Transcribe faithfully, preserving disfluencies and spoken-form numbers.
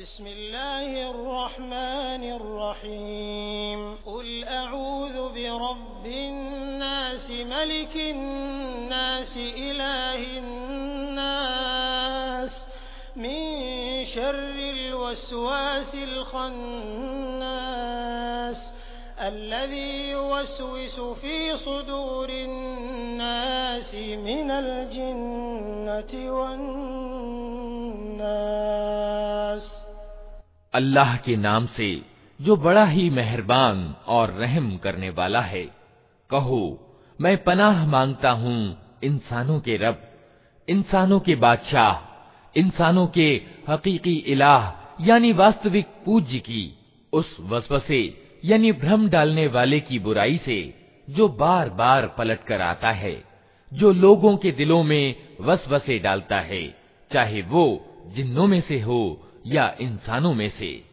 बिस्मिल्लाहिर्रहमानिर्रहीम कुल अऊज़ु बिरब्बिन्नास मलिकिन्नास इलाहिन्नास मिन शर्रिल वस्वासिल खन्नास अल्लज़ी युवस्विसु फ़ी सुदूरिन्नास मिनल जिन्नति वन्नास। अल्लाह के नाम से जो बड़ा ही मेहरबान और रहम करने वाला है। कहो, मैं पनाह मांगता हूँ इंसानों के रब, इंसानों के बादशाह, इंसानों के हकीकी इलाह यानी वास्तविक पूज्य की, उस वसवसे यानी भ्रम डालने वाले की बुराई से जो बार बार पलट कर आता है, जो लोगों के दिलों में वसवसे डालता है, चाहे वो जिन्नों में से हो या इंसानों में से।